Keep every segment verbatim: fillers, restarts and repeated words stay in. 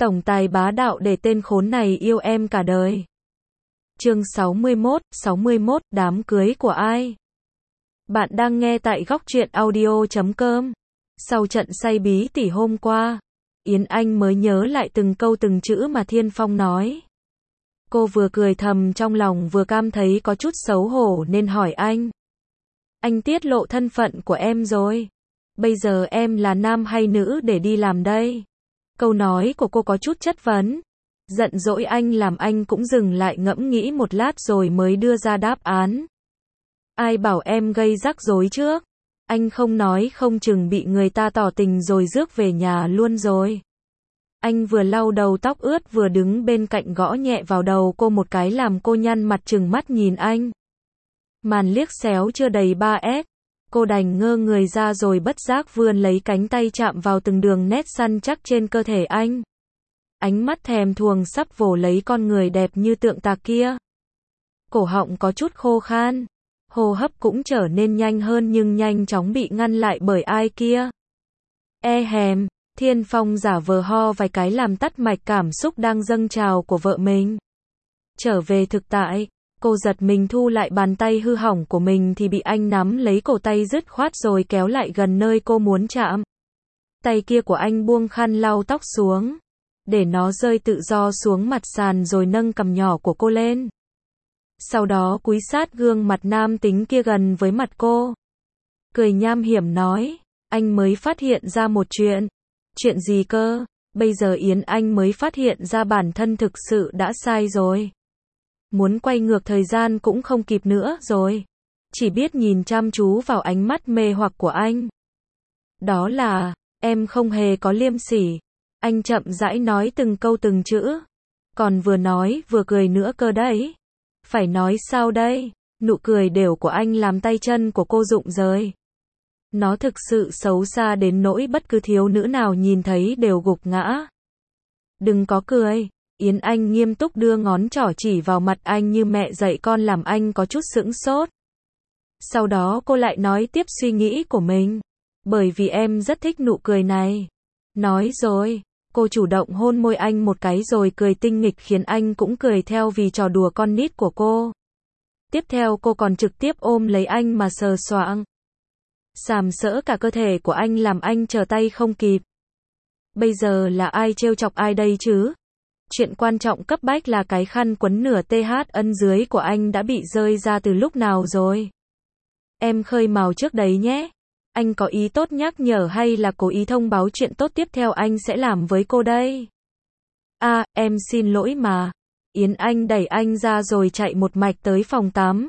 Tổng tài bá đạo để tên khốn này yêu em cả đời. Chương sáu mươi mốt, sáu mươi mốt, đám cưới của ai? Bạn đang nghe tại góc truyện audio chấm com. Sau trận say bí tỉ hôm qua, Yến Anh mới nhớ lại từng câu từng chữ mà Thiên Phong nói. Cô vừa cười thầm trong lòng vừa cảm thấy có chút xấu hổ nên hỏi anh. Anh tiết lộ thân phận của em rồi. Bây giờ em là nam hay nữ để đi làm đây? Câu nói của cô có chút chất vấn. Giận dỗi anh làm anh cũng dừng lại ngẫm nghĩ một lát rồi mới đưa ra đáp án. Ai bảo em gây rắc rối trước? Anh không nói không chừng bị người ta tỏ tình rồi rước về nhà luôn rồi. Anh vừa lau đầu tóc ướt vừa đứng bên cạnh gõ nhẹ vào đầu cô một cái làm cô nhăn mặt trừng mắt nhìn anh. Màn liếc xéo chưa đầy ba ét. Cô đành ngơ người ra rồi bất giác vươn lấy cánh tay chạm vào từng đường nét săn chắc trên cơ thể anh. Ánh mắt thèm thuồng sắp vồ lấy con người đẹp như tượng tạc kia. Cổ họng có chút khô khan. Hô hấp cũng trở nên nhanh hơn nhưng nhanh chóng bị ngăn lại bởi ai kia. E hèm, Thiên Phong giả vờ ho vài cái làm tắt mạch cảm xúc đang dâng trào của vợ mình. Trở về thực tại, cô giật mình thu lại bàn tay hư hỏng của mình thì bị anh nắm lấy cổ tay dứt khoát rồi kéo lại gần nơi cô muốn chạm. Tay kia của anh buông khăn lau tóc xuống, để nó rơi tự do xuống mặt sàn rồi nâng cằm nhỏ của cô lên. Sau đó cúi sát gương mặt nam tính kia gần với mặt cô. Cười nham hiểm nói, anh mới phát hiện ra một chuyện. Chuyện gì cơ? Bây giờ Yến Anh mới phát hiện ra bản thân thực sự đã sai rồi. Muốn quay ngược thời gian cũng không kịp nữa rồi. Chỉ biết nhìn chăm chú vào ánh mắt mê hoặc của anh. Đó là, em không hề có liêm sỉ. Anh chậm rãi nói từng câu từng chữ. Còn vừa nói vừa cười nữa cơ đấy. Phải nói sao đây? Nụ cười đều của anh làm tay chân của cô rụng rời. Nó thực sự xấu xa đến nỗi bất cứ thiếu nữ nào nhìn thấy đều gục ngã. Đừng có cười. Yến Anh nghiêm túc đưa ngón trỏ chỉ vào mặt anh như mẹ dạy con làm anh có chút sững sốt. Sau đó cô lại nói tiếp suy nghĩ của mình. Bởi vì em rất thích nụ cười này. Nói rồi, cô chủ động hôn môi anh một cái rồi cười tinh nghịch khiến anh cũng cười theo vì trò đùa con nít của cô. Tiếp theo cô còn trực tiếp ôm lấy anh mà sờ soạng. Sàm sỡ cả cơ thể của anh làm anh trở tay không kịp. Bây giờ là ai trêu chọc ai đây chứ? Chuyện quan trọng cấp bách là cái khăn quấn nửa th ân dưới của anh đã bị rơi ra từ lúc nào rồi? Em khơi mào trước đấy nhé. Anh có ý tốt nhắc nhở hay là cố ý thông báo chuyện tốt tiếp theo anh sẽ làm với cô đây? À, em xin lỗi mà. Yến Anh đẩy anh ra rồi chạy một mạch tới phòng tắm.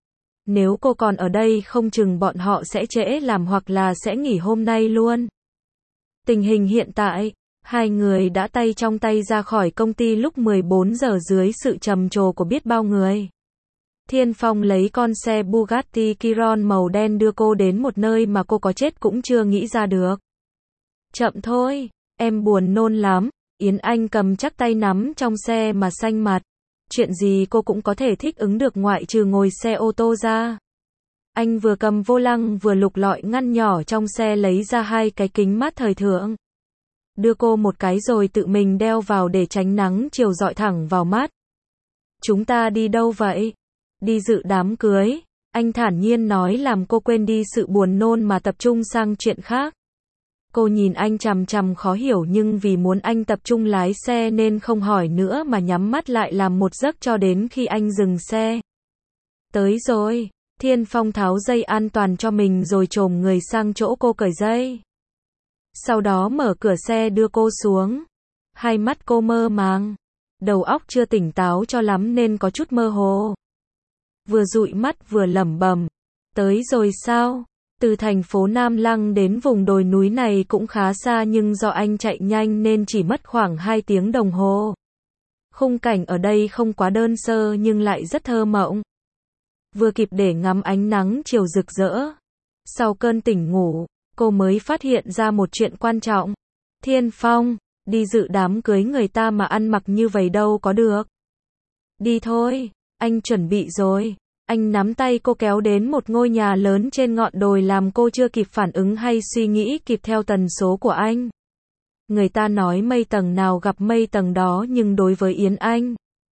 Nếu cô còn ở đây không chừng bọn họ sẽ trễ làm hoặc là sẽ nghỉ hôm nay luôn. Tình hình hiện tại, hai người đã tay trong tay ra khỏi công ty lúc mười bốn giờ dưới sự trầm trồ của biết bao người. Thiên Phong lấy con xe Bugatti Chiron màu đen đưa cô đến một nơi mà cô có chết cũng chưa nghĩ ra được. Chậm thôi, em buồn nôn lắm. Yến Anh cầm chắc tay nắm trong xe mà xanh mặt. Chuyện gì cô cũng có thể thích ứng được ngoại trừ ngồi xe ô tô ra. Anh vừa cầm vô lăng vừa lục lọi ngăn nhỏ trong xe lấy ra hai cái kính mát thời thượng. Đưa cô một cái rồi tự mình đeo vào để tránh nắng chiều rọi thẳng vào mắt. Chúng ta đi đâu vậy? Đi dự đám cưới. Anh thản nhiên nói làm cô quên đi sự buồn nôn mà tập trung sang chuyện khác. Cô nhìn anh chằm chằm khó hiểu nhưng vì muốn anh tập trung lái xe nên không hỏi nữa mà nhắm mắt lại làm một giấc cho đến khi anh dừng xe. Tới rồi. Thiên Phong tháo dây an toàn cho mình rồi chồm người sang chỗ cô cởi dây. Sau đó mở cửa xe đưa cô xuống. Hai mắt cô mơ màng. Đầu óc chưa tỉnh táo cho lắm nên có chút mơ hồ. Vừa dụi mắt vừa lẩm bẩm. Tới rồi sao? Từ thành phố Nam Lăng đến vùng đồi núi này cũng khá xa nhưng do anh chạy nhanh nên chỉ mất khoảng hai tiếng đồng hồ. Khung cảnh ở đây không quá đơn sơ nhưng lại rất thơ mộng. Vừa kịp để ngắm ánh nắng chiều rực rỡ. Sau cơn tỉnh ngủ, cô mới phát hiện ra một chuyện quan trọng. Thiên Phong, đi dự đám cưới người ta mà ăn mặc như vậy đâu có được. Đi thôi, anh chuẩn bị rồi. Anh nắm tay cô kéo đến một ngôi nhà lớn trên ngọn đồi làm cô chưa kịp phản ứng hay suy nghĩ kịp theo tần số của anh. Người ta nói mây tầng nào gặp mây tầng đó, nhưng đối với Yến Anh,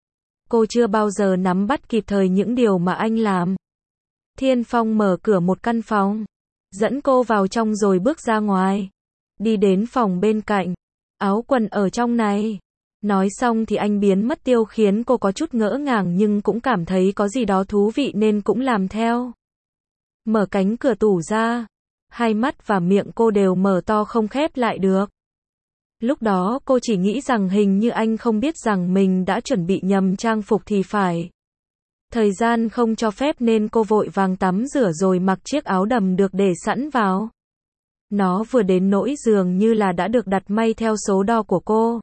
cô chưa bao giờ nắm bắt kịp thời những điều mà anh làm. Thiên Phong mở cửa một căn phòng, dẫn cô vào trong rồi bước ra ngoài. Đi đến phòng bên cạnh, áo quần ở trong này. Nói xong thì anh biến mất tiêu, khiến cô có chút ngỡ ngàng nhưng cũng cảm thấy có gì đó thú vị nên cũng làm theo. Mở cánh cửa tủ ra, hai mắt và miệng cô đều mở to không khép lại được. Lúc đó cô chỉ nghĩ rằng hình như anh không biết rằng mình đã chuẩn bị nhầm trang phục thì phải. Thời gian không cho phép nên cô vội vàng tắm rửa rồi mặc chiếc áo đầm được để sẵn vào. Nó vừa đến nỗi dường như là đã được đặt may theo số đo của cô.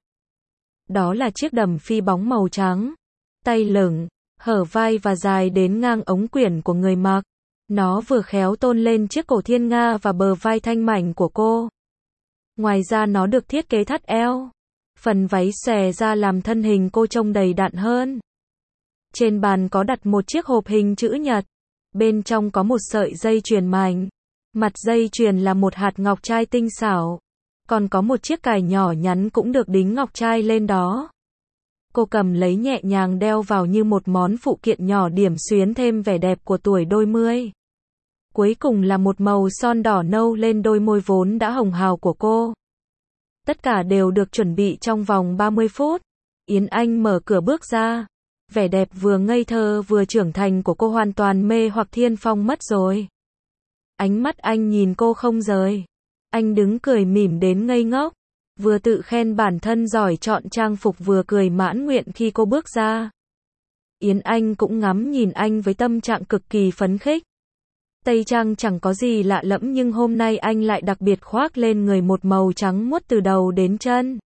Đó là chiếc đầm phi bóng màu trắng, tay lửng, hở vai và dài đến ngang ống quyển của người mặc. Nó vừa khéo tôn lên chiếc cổ thiên nga và bờ vai thanh mảnh của cô. Ngoài ra nó được thiết kế thắt eo. Phần váy xòe ra làm thân hình cô trông đầy đặn hơn. Trên bàn có đặt một chiếc hộp hình chữ nhật. Bên trong có một sợi dây chuyền mảnh. Mặt dây chuyền là một hạt ngọc trai tinh xảo. Còn có một chiếc cài nhỏ nhắn cũng được đính ngọc trai lên đó. Cô cầm lấy nhẹ nhàng đeo vào như một món phụ kiện nhỏ, điểm xuyến thêm vẻ đẹp của tuổi đôi mươi. Cuối cùng là một màu son đỏ nâu lên đôi môi vốn đã hồng hào của cô. Tất cả đều được chuẩn bị trong vòng ba mươi phút. Yến Anh mở cửa bước ra. Vẻ đẹp vừa ngây thơ vừa trưởng thành của cô hoàn toàn mê hoặc Thiên Phong mất rồi. Ánh mắt anh nhìn cô không rời. Anh đứng cười mỉm đến ngây ngốc. Vừa tự khen bản thân giỏi chọn trang phục vừa cười mãn nguyện khi cô bước ra. Yến Anh cũng ngắm nhìn anh với tâm trạng cực kỳ phấn khích. Tây trang chẳng có gì lạ lẫm nhưng hôm nay anh lại đặc biệt khoác lên người một màu trắng muốt từ đầu đến chân.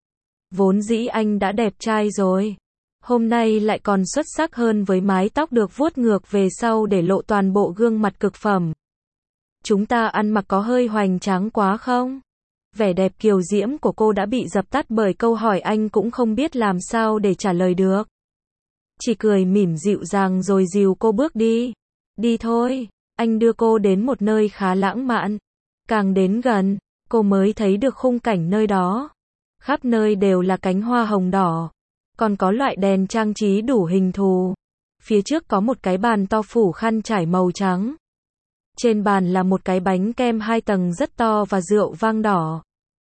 Vốn dĩ anh đã đẹp trai rồi. Hôm nay lại còn xuất sắc hơn với mái tóc được vuốt ngược về sau để lộ toàn bộ gương mặt cực phẩm. Chúng ta ăn mặc có hơi hoành tráng quá không? Vẻ đẹp kiều diễm của cô đã bị dập tắt bởi câu hỏi anh cũng không biết làm sao để trả lời được. Chỉ cười mỉm dịu dàng rồi dìu cô bước đi. Đi thôi. Anh đưa cô đến một nơi khá lãng mạn. Càng đến gần, cô mới thấy được khung cảnh nơi đó. Khắp nơi đều là cánh hoa hồng đỏ. Còn có loại đèn trang trí đủ hình thù. Phía trước có một cái bàn to phủ khăn trải màu trắng. Trên bàn là một cái bánh kem hai tầng rất to và rượu vang đỏ.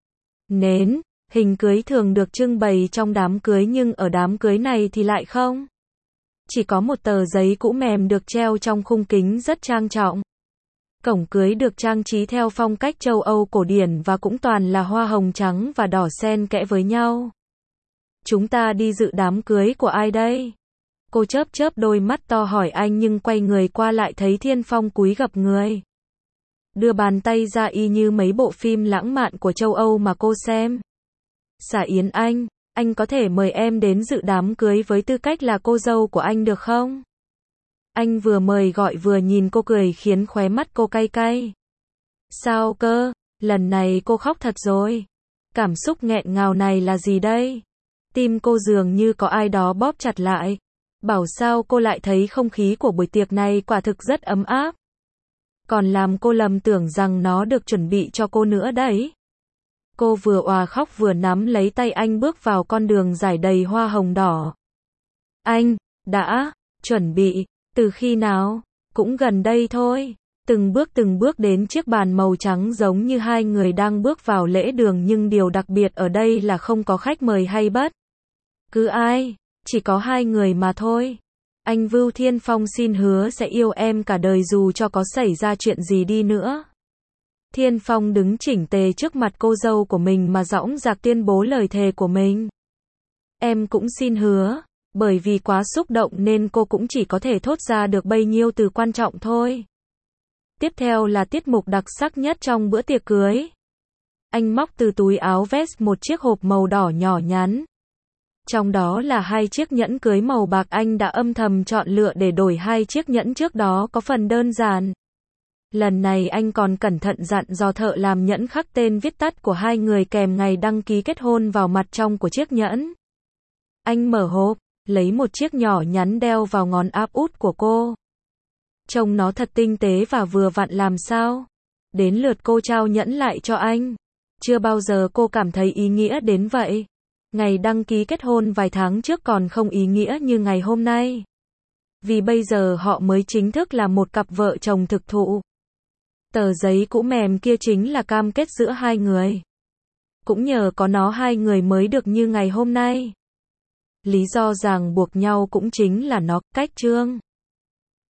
Nến, hình cưới thường được trưng bày trong đám cưới nhưng ở đám cưới này thì lại không. Chỉ có một tờ giấy cũ mềm được treo trong khung kính rất trang trọng. Cổng cưới được trang trí theo phong cách châu Âu cổ điển và cũng toàn là hoa hồng trắng và đỏ xen kẽ với nhau. Chúng ta đi dự đám cưới của ai đây? Cô chớp chớp đôi mắt to hỏi anh nhưng quay người qua lại thấy Thiên Phong cúi gập người. Đưa bàn tay ra y như mấy bộ phim lãng mạn của châu Âu mà cô xem. Dạ Yến Anh, anh có thể mời em đến dự đám cưới với tư cách là cô dâu của anh được không? Anh vừa mời gọi vừa nhìn cô cười khiến khóe mắt cô cay cay. Sao cơ, lần này cô khóc thật rồi. Cảm xúc nghẹn ngào này là gì đây? Tim cô dường như có ai đó bóp chặt lại. Bảo sao cô lại thấy không khí của buổi tiệc này quả thực rất ấm áp. Còn làm cô lầm tưởng rằng nó được chuẩn bị cho cô nữa đấy. Cô vừa òa khóc vừa nắm lấy tay anh bước vào con đường dải đầy hoa hồng đỏ. Anh, đã, chuẩn bị, từ khi nào? Cũng gần đây thôi. Từng bước từng bước đến chiếc bàn màu trắng giống như hai người đang bước vào lễ đường nhưng điều đặc biệt ở đây là không có khách mời hay bất cứ ai, chỉ có hai người mà thôi. Anh Vưu Thiên Phong xin hứa sẽ yêu em cả đời dù cho có xảy ra chuyện gì đi nữa. Thiên Phong đứng chỉnh tề trước mặt cô dâu của mình mà dõng dạc tuyên bố lời thề của mình. Em cũng xin hứa, bởi vì quá xúc động nên cô cũng chỉ có thể thốt ra được bấy nhiêu từ quan trọng thôi. Tiếp theo là tiết mục đặc sắc nhất trong bữa tiệc cưới. Anh móc từ túi áo vest một chiếc hộp màu đỏ nhỏ nhắn. Trong đó là hai chiếc nhẫn cưới màu bạc, anh đã âm thầm chọn lựa để đổi hai chiếc nhẫn trước đó có phần đơn giản. Lần này anh còn cẩn thận dặn dò thợ làm nhẫn khắc tên viết tắt của hai người kèm ngày đăng ký kết hôn vào mặt trong của chiếc nhẫn. Anh mở hộp, lấy một chiếc nhỏ nhắn đeo vào ngón áp út của cô. Trông nó thật tinh tế và vừa vặn làm sao. Đến lượt cô trao nhẫn lại cho anh. Chưa bao giờ cô cảm thấy ý nghĩa đến vậy. Ngày đăng ký kết hôn vài tháng trước còn không ý nghĩa như ngày hôm nay. Vì bây giờ họ mới chính thức là một cặp vợ chồng thực thụ. Tờ giấy cũ mềm kia chính là cam kết giữa hai người. Cũng nhờ có nó hai người mới được như ngày hôm nay. Lý do ràng buộc nhau cũng chính là nó, cách chương.